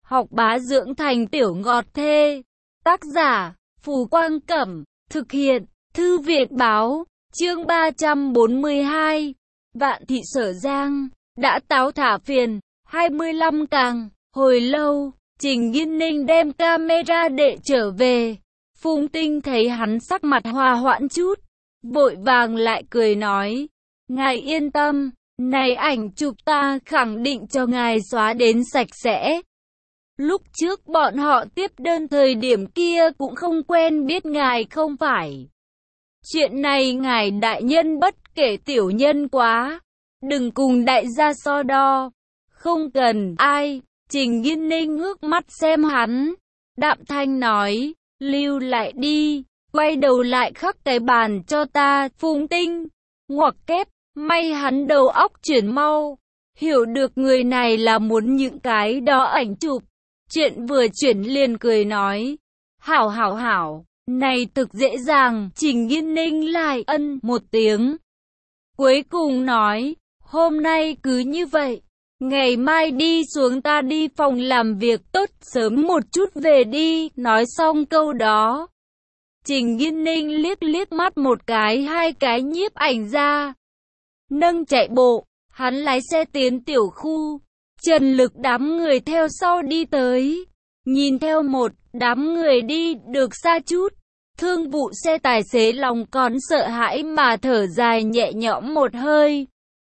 học bá dưỡng thành tiểu ngọt thê. Tác giả, Phù Quang Cẩm, thực hiện, Thư viện Báo, chương 342, Vạn Thị Sở Giang, đã táo thả phiền, 25 càng, hồi lâu, Trình Nghiên Ninh đem camera đệ trở về. Phùng Tinh thấy hắn sắc mặt hòa hoãn chút, vội vàng lại cười nói, ngài yên tâm, này ảnh chụp ta khẳng định cho ngài xóa đến sạch sẽ. Lúc trước bọn họ tiếp đơn thời điểm kia cũng không quen biết ngài không phải. Chuyện này ngài đại nhân bất kể tiểu nhân quá, đừng cùng đại gia so đo. Không cần ai. Trình Nghiên Ninh ngước mắt xem hắn, đạm thanh nói, lưu lại đi, quay đầu lại khắc cái bàn cho ta. Phùng Tinh ngoặc kép, may hắn đầu óc chuyển mau, hiểu được người này là muốn những cái đó ảnh chụp. Chuyện vừa chuyển liền cười nói, hảo hảo hảo, này thực dễ dàng. Trình Nghiên Ninh lại ân một tiếng, cuối cùng nói, hôm nay cứ như vậy, ngày mai đi xuống ta đi phòng làm việc tốt, sớm một chút về đi. Nói xong câu đó, Trình Nghiên Ninh liếc liếc mắt một cái hai cái nhiếp ảnh ra, nâng chạy bộ, hắn lái xe tiến tiểu khu. Trần Lực đám người theo sau đi tới, nhìn theo một đám người đi được xa chút, thương vụ xe tài xế lòng còn sợ hãi mà thở dài nhẹ nhõm một hơi,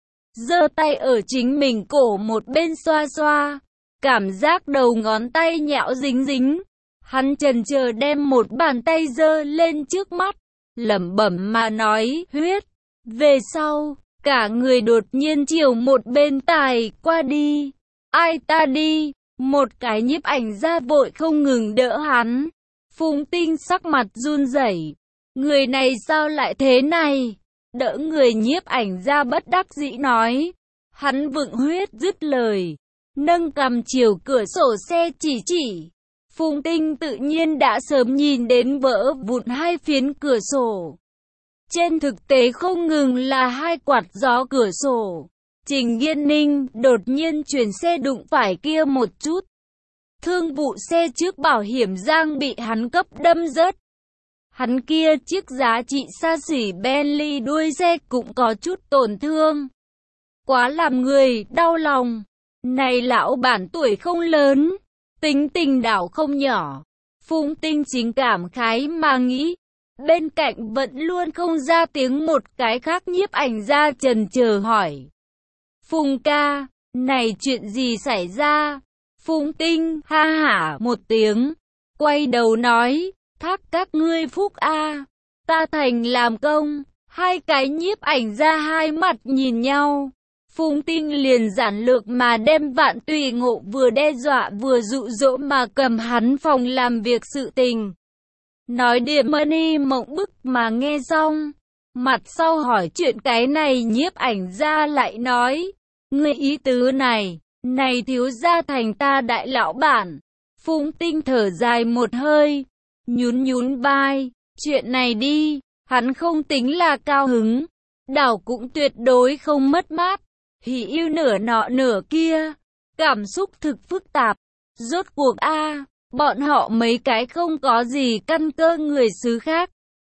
giơ tay ở chính mình cổ một bên xoa xoa, cảm giác đầu ngón tay nhão dính dính. Hắn chần chờ đem một bàn tay giơ lên trước mắt, lẩm bẩm mà nói, huyết. Về sau, cả người đột nhiên chiều một bên tài qua đi. Ai ta đi? Một cái nhiếp ảnh ra vội không ngừng đỡ hắn. Phùng Tinh sắc mặt run rẩy, người này sao lại thế này? Đỡ người nhiếp ảnh ra bất đắc dĩ nói. Hắn vựng huyết dứt lời, nâng cằm chiều cửa sổ xe chỉ chỉ. Phùng Tinh tự nhiên đã sớm nhìn đến vỡ vụn hai phiến cửa sổ. Trên thực tế không ngừng là hai quạt gió cửa sổ. Trình Nghiên Ninh đột nhiên chuyển xe đụng phải kia một chút. Thương vụ xe trước bảo hiểm Giang bị hắn cấp đâm rớt. Hắn kia chiếc giá trị xa xỉ Bentley đuôi xe cũng có chút tổn thương. Quá làm người đau lòng. Này lão bản tuổi không lớn, tính tình đảo không nhỏ. Phùng Tinh chính cảm khái mà nghĩ. Bên cạnh vẫn luôn không ra tiếng một cái khác nhiếp ảnh ra chần chờ hỏi. Phùng ca, này chuyện gì xảy ra? Phùng Tinh ha hả một tiếng, quay đầu nói, thác các ngươi phúc a, ta thành làm công. Hai cái nhiếp ảnh ra hai mặt nhìn nhau. Phùng Tinh liền giản lược mà đem Vạn Tùy Ngộ vừa đe dọa vừa dụ dỗ mà cầm hắn phòng làm việc sự tình. Nói điểm money mộng bức mà nghe xong. Mặt sau hỏi chuyện cái này nhiếp ảnh ra lại nói, ngươi ý tứ này, này thiếu gia thành ta đại lão bản. Phùng Tinh thở dài một hơi, nhún nhún vai, chuyện này đi, hắn không tính là cao hứng, đảo cũng tuyệt đối không mất mát. Hỉ yêu nửa nọ nửa kia, cảm xúc thực phức tạp. Rốt cuộc bọn họ mấy cái không có gì căn cơ người xứ khác.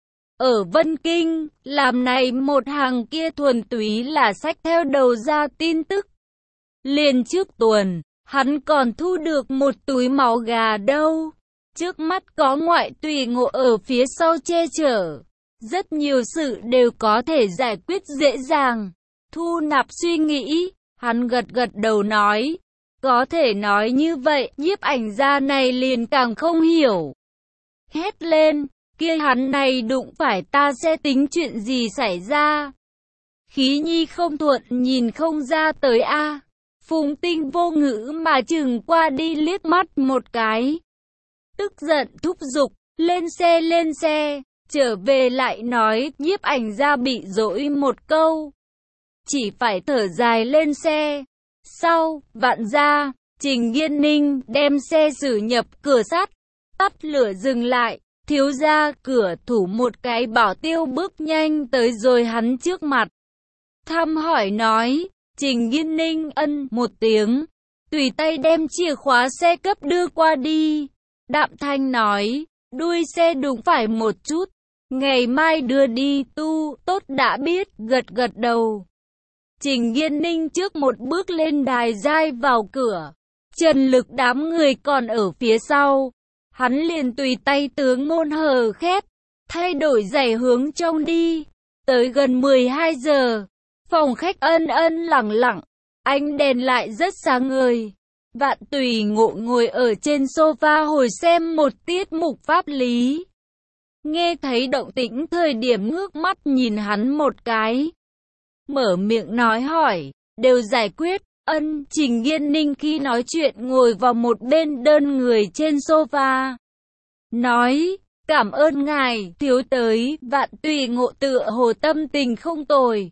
Ở Vân Kinh, làm này một hàng kia thuần túy là xách theo đầu ra tin tức. Liền trước tuần, hắn còn thu được một túi máu gà đâu. Trước mắt có Ngoại Tùy Ngộ ở phía sau che chở. Rất nhiều sự đều có thể giải quyết dễ dàng. Thu nạp suy nghĩ, hắn gật gật đầu nói. Có thể nói như vậy, nhiếp ảnh gia này liền càng không hiểu. Hét lên, kia hắn này đụng phải ta sẽ tính chuyện gì xảy ra? Khí nhi không thuận nhìn không ra tới a. Phùng Tinh vô ngữ mà chừng qua đi liếc mắt một cái. Tức giận thúc giục, lên xe, trở về lại nói nhiếp ảnh gia bị dỗi một câu. Chỉ phải thở dài lên xe. Sau, Vạn gia, Trình Nghiên Ninh đem xe xử nhập cửa sắt, tắt lửa dừng lại, thiếu gia cửa thủ một cái bảo tiêu bước nhanh tới rồi hắn trước mặt. Thăm hỏi nói, Trình Nghiên Ninh ân một tiếng, tùy tay đem chìa khóa xe cấp đưa qua đi. Đạm Thanh nói, đuôi xe đụng phải một chút, ngày mai đưa đi tu, tốt đã biết, gật gật đầu. Trình Nghiên Ninh trước một bước lên đài giai vào cửa, Trần Lực đám người còn ở phía sau. Hắn liền tùy tay tướng môn hờ khép, thay đổi giày hướng trong đi. Tới gần 12 giờ, phòng khách ân ân lặng lặng, ánh đèn lại rất sáng ngời. Vạn Tùy Ngộ ngồi ở trên sofa hồi xem một tiết mục pháp lý. Nghe thấy động tĩnh thời điểm ngước mắt nhìn hắn một cái. Mở miệng nói hỏi, đều giải quyết. Ân. Trình Nghiên Ninh khi nói chuyện ngồi vào một bên đơn người trên sofa. Nói, cảm ơn ngài, thiếu tới. Vạn Tùy Ngộ tựa hồ tâm tình không tồi.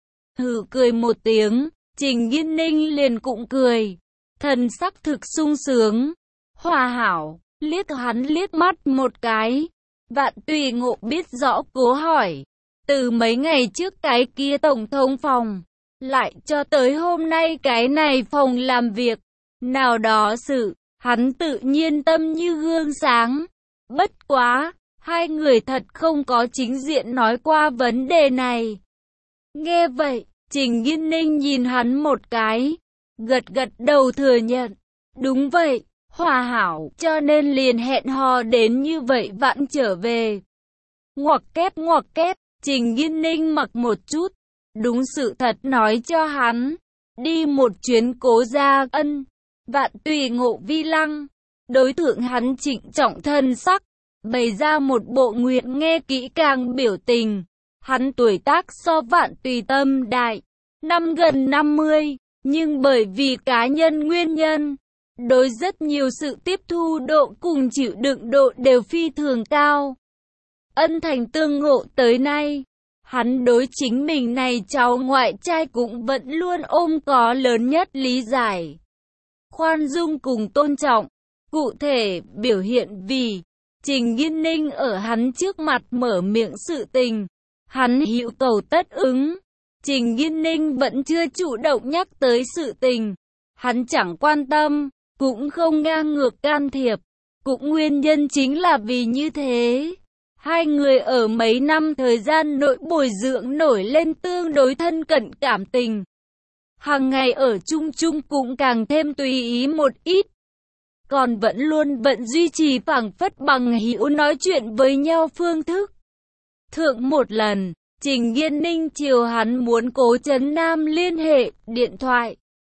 Hừ cười một tiếng, Trình Nghiên Ninh liền cũng cười. Thần sắc thực sung sướng, hòa hảo, liếc hắn liếc mắt một cái. Vạn Tùy Ngộ biết rõ cố hỏi, từ mấy ngày trước cái kia tổng thống phòng, lại cho tới hôm nay cái này phòng làm việc, nào đó sự, hắn tự nhiên tâm như gương sáng. Bất quá, hai người thật không có chính diện nói qua vấn đề này. Nghe vậy, Trình Nghiên Ninh nhìn hắn một cái, gật gật đầu thừa nhận. Đúng vậy, hòa hảo, cho nên liền hẹn hò đến như vậy vãn trở về. Ngoặc kép, Trình Nghiên Ninh mặc một chút, đúng sự thật nói cho hắn. Đi một chuyến Cố gia. Ân. Vạn Tùy Ngộ vi lăng, đối tượng hắn trịnh trọng thân sắc, bày ra một bộ nguyện nghe kỹ càng biểu tình. Hắn tuổi tác so Vạn Tùy Tâm đại, năm gần 50. Nhưng bởi vì cá nhân nguyên nhân, đối rất nhiều sự tiếp thu độ cùng chịu đựng độ đều phi thường cao. Ân thành tương ngộ tới nay, hắn đối chính mình này cháu ngoại trai cũng vẫn luôn ôm có lớn nhất lý giải, khoan dung cùng tôn trọng. Cụ thể biểu hiện vì Trình Nghiên Ninh ở hắn trước mặt mở miệng sự tình, hắn hữu cầu tất ứng. Trình Nghiên Ninh vẫn chưa chủ động nhắc tới sự tình, hắn chẳng quan tâm, cũng không ngang ngược can thiệp. Cũng nguyên nhân chính là vì như thế, hai người ở mấy năm thời gian nội bồi dưỡng nổi lên tương đối thân cận cảm tình. Hàng ngày ở chung chung cũng càng thêm tùy ý một ít, còn vẫn luôn duy trì phảng phất bằng hữu nói chuyện với nhau phương thức. Thượng một lần, Trình Nghiên Ninh chiều hắn muốn Cố Trấn Nam liên hệ, điện thoại.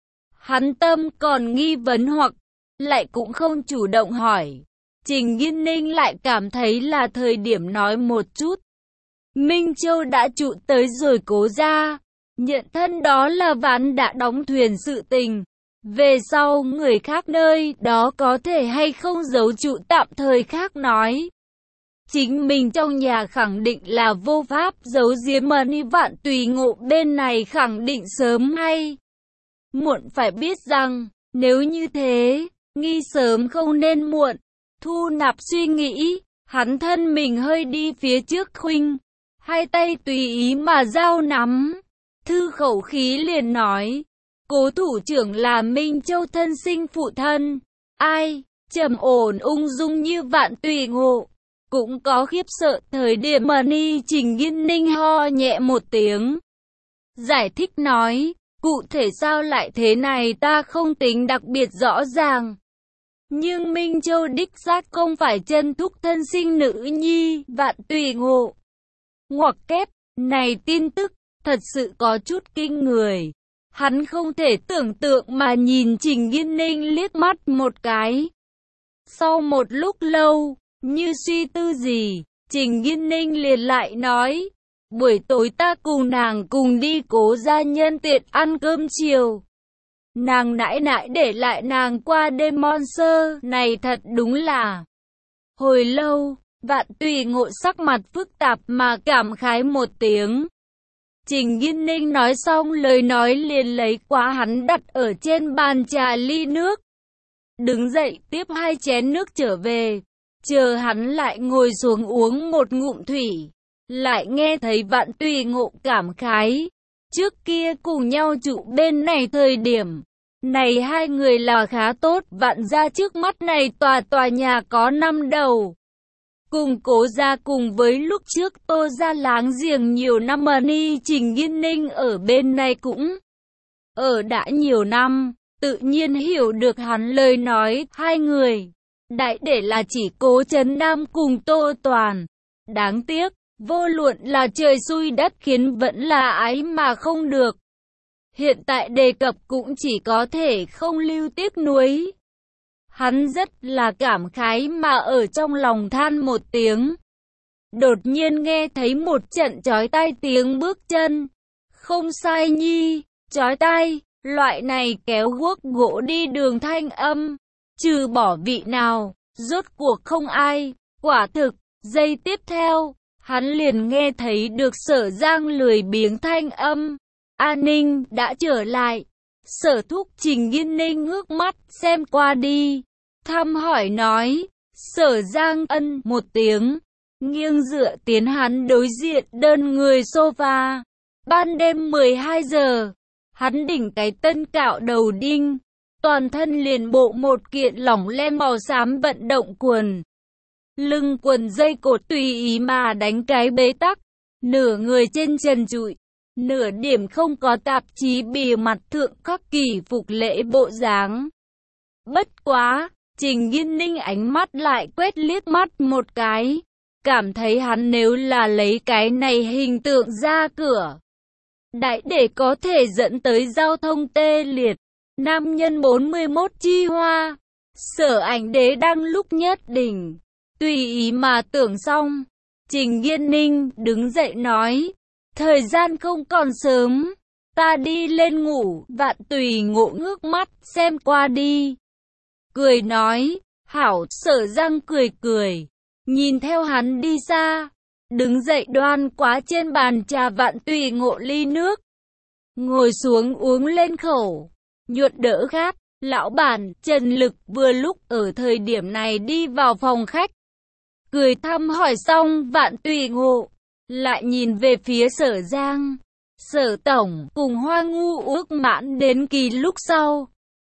Hắn tâm còn nghi vấn hoặc lại cũng không chủ động hỏi. Trình Nghiên Ninh lại cảm thấy là thời điểm nói một chút. Minh Châu đã trụ tới rồi Cố gia, nhận thân đó là ván đã đóng thuyền sự tình. Về sau người khác nơi đó có thể hay không giấu trụ tạm thời khác nói. Chính mình trong nhà khẳng định là vô pháp giấu giếm mà ni Vạn Tùy Ngộ bên này khẳng định sớm hay muộn phải biết rằng, nếu như thế, nghi sớm không nên muộn. Thu nạp suy nghĩ, hắn thân mình hơi đi phía trước khuynh, hai tay tùy ý mà giao nắm. Thư khẩu khí liền nói, Cố thủ trưởng là Minh Châu thân sinh phụ thân. Ai, trầm ổn ung dung như Vạn Tùy Ngộ, cũng có khiếp sợ thời điểm mà ni. Trình Nghiên Ninh ho nhẹ một tiếng, giải thích nói, cụ thể sao lại thế này ta không tính đặc biệt rõ ràng. Nhưng Minh Châu đích xác không phải chân thúc thân sinh nữ nhi. Vạn Tùy Ngộ ngoặc kép, này tin tức thật sự có chút kinh người. Hắn không thể tưởng tượng mà nhìn Trình Nghiên Ninh liếc mắt một cái. Sau một lúc lâu, như suy tư gì, Trình Nghiên Ninh liền lại nói, buổi tối ta cùng nàng cùng đi Cố gia nhân tiện ăn cơm chiều. Nàng nãi nãi để lại nàng qua đêm Monster, này thật đúng là. Hồi lâu, Vạn Tùy Ngộ sắc mặt phức tạp mà cảm khái một tiếng. Trình Nghiên Ninh nói xong lời nói liền lấy qua hắn đặt ở trên bàn trà ly nước. Đứng dậy tiếp 2 chén nước trở về, chờ hắn lại ngồi xuống uống một ngụm thủy. Lại nghe thấy Vạn Tùy Ngộ cảm khái, trước kia cùng nhau trụ bên này thời điểm, Này hai người là khá tốt, Vạn gia trước mắt này tòa nhà có 5 đầu. Cùng Cố gia cùng với lúc trước Tô gia láng giềng nhiều năm mà Trình Nghiên Ninh ở bên này cũng ở đã nhiều năm, tự nhiên hiểu được hắn lời nói hai người. Đại để là chỉ Cố Trấn Nam cùng Tô Toàn. Đáng tiếc, vô luận là trời xui đất khiến vẫn là ái mà không được. Hiện tại đề cập cũng chỉ có thể không lưu tiếc nuối. Hắn rất là cảm khái mà ở trong lòng than một tiếng. Đột nhiên nghe thấy một trận chói tai tiếng bước chân. Không sai nhi, chói tai, loại này kéo guốc gỗ đi đường thanh âm. Trừ bỏ vị nào, rốt cuộc không ai, quả thực, giây tiếp theo, hắn liền nghe thấy được Sở Giang lười biếng thanh âm. An Ninh đã trở lại. Sở Thúc Trình Nghiên Ninh ngước mắt xem qua đi, thăm hỏi nói. Sở Giang ân một tiếng, nghiêng dựa tiến hắn đối diện đơn người sofa. Ban đêm 12 giờ, hắn đỉnh cái tân cạo đầu đinh, toàn thân liền bộ một kiện lỏng len màu xám vận động quần. Lưng quần dây cột tùy ý mà đánh cái bế tắc, nửa người trên trần trụi, nửa điểm không có tạp chí bìa mặt thượng khắc kỷ phục lễ bộ dáng. Bất quá, Trình Nghiên Ninh ánh mắt lại quét liếc mắt một cái, cảm thấy hắn nếu là lấy cái này hình tượng ra cửa, đại để có thể dẫn tới giao thông tê liệt. Nam nhân 41 chi hoa, Sở Ảnh Đế đang lúc nhất đỉnh, tùy ý mà tưởng xong. Trình Nghiên Ninh đứng dậy nói, thời gian không còn sớm, ta đi lên ngủ. Vạn Tùy Ngộ ngước mắt xem qua đi, cười nói, hảo. Sở Giang cười cười, nhìn theo hắn đi xa, đứng dậy đoan quá trên bàn trà Vạn Tùy Ngộ ly nước, ngồi xuống uống lên khẩu, nhuận đỡ khát. Lão bản Trần Lực vừa lúc ở thời điểm này đi vào phòng khách, cười thăm hỏi xong Vạn Tùy Ngộ, lại nhìn về phía Sở Giang. Sở tổng cùng Hoa Ngu ước mãn đến kỳ lúc sau,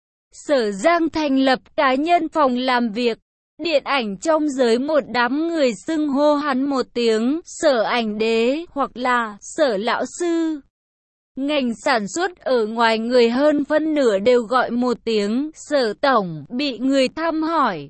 Sở Giang thành lập cá nhân phòng làm việc. Điện ảnh trong giới một đám người xưng hô hắn một tiếng Sở Ảnh Đế hoặc là Sở Lão Sư. Ngành sản xuất ở ngoài người hơn phân nửa đều gọi một tiếng Sở tổng. Bị người thăm hỏi,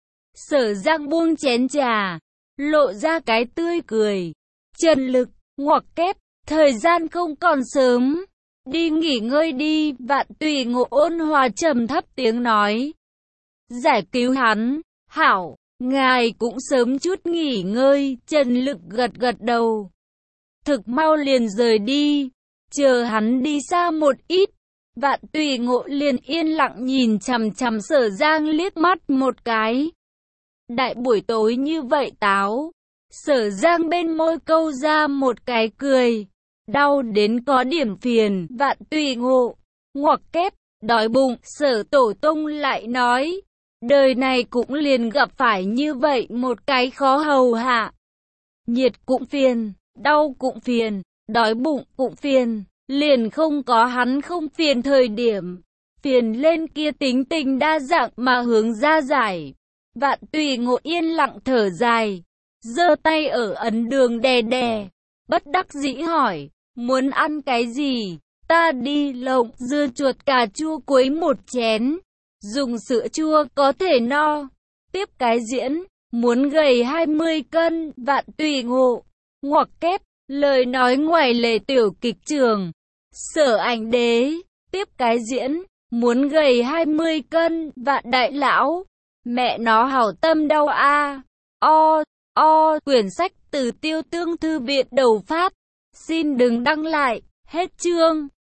Sở Giang buông chén trà, lộ ra cái tươi cười. Trần Lực, ngoặc kép, thời gian không còn sớm, đi nghỉ ngơi đi. Vạn Tùy Ngộ ôn hòa trầm thấp tiếng nói, giải cứu hắn. Hảo, ngài cũng sớm chút nghỉ ngơi. Trần Lực gật gật đầu, thực mau liền rời đi. Chờ hắn đi xa một ít, Vạn Tùy Ngộ liền yên lặng nhìn chằm chằm Sở Giang liếc mắt một cái. Đại buổi tối như vậy táo. Sở Giang bên môi câu ra một cái cười, đau đến có điểm phiền. Vạn Tùy Ngộ, ngoặc kép, đói bụng. Sở Tổ Tông lại nói, đời này cũng liền gặp phải như vậy một cái khó hầu hạ. Nhiệt cũng phiền, đau cũng phiền, đói bụng cũng phiền, liền không có hắn không phiền thời điểm. Phiền lên kia tính tình đa dạng mà hướng ra giải. Vạn Tùy Ngộ yên lặng thở dài, giơ tay ở ấn đường đè đè, bất đắc dĩ hỏi, muốn ăn cái gì? Ta đi lộng dưa chuột cà chua quấy một chén, dùng sữa chua có thể no. Tiếp cái diễn, muốn gầy 20 cân. Vạn Tùy Ngộ, ngoặc kép, lời nói ngoài lề tiểu kịch trường. Sở Ảnh Đế, tiếp cái diễn, muốn gầy 20 cân. Vạn đại lão, mẹ nó hảo tâm đau a. Quyển sách từ Tiêu Tương Thư viện đầu phát. Xin đừng đăng lại. Hết chương.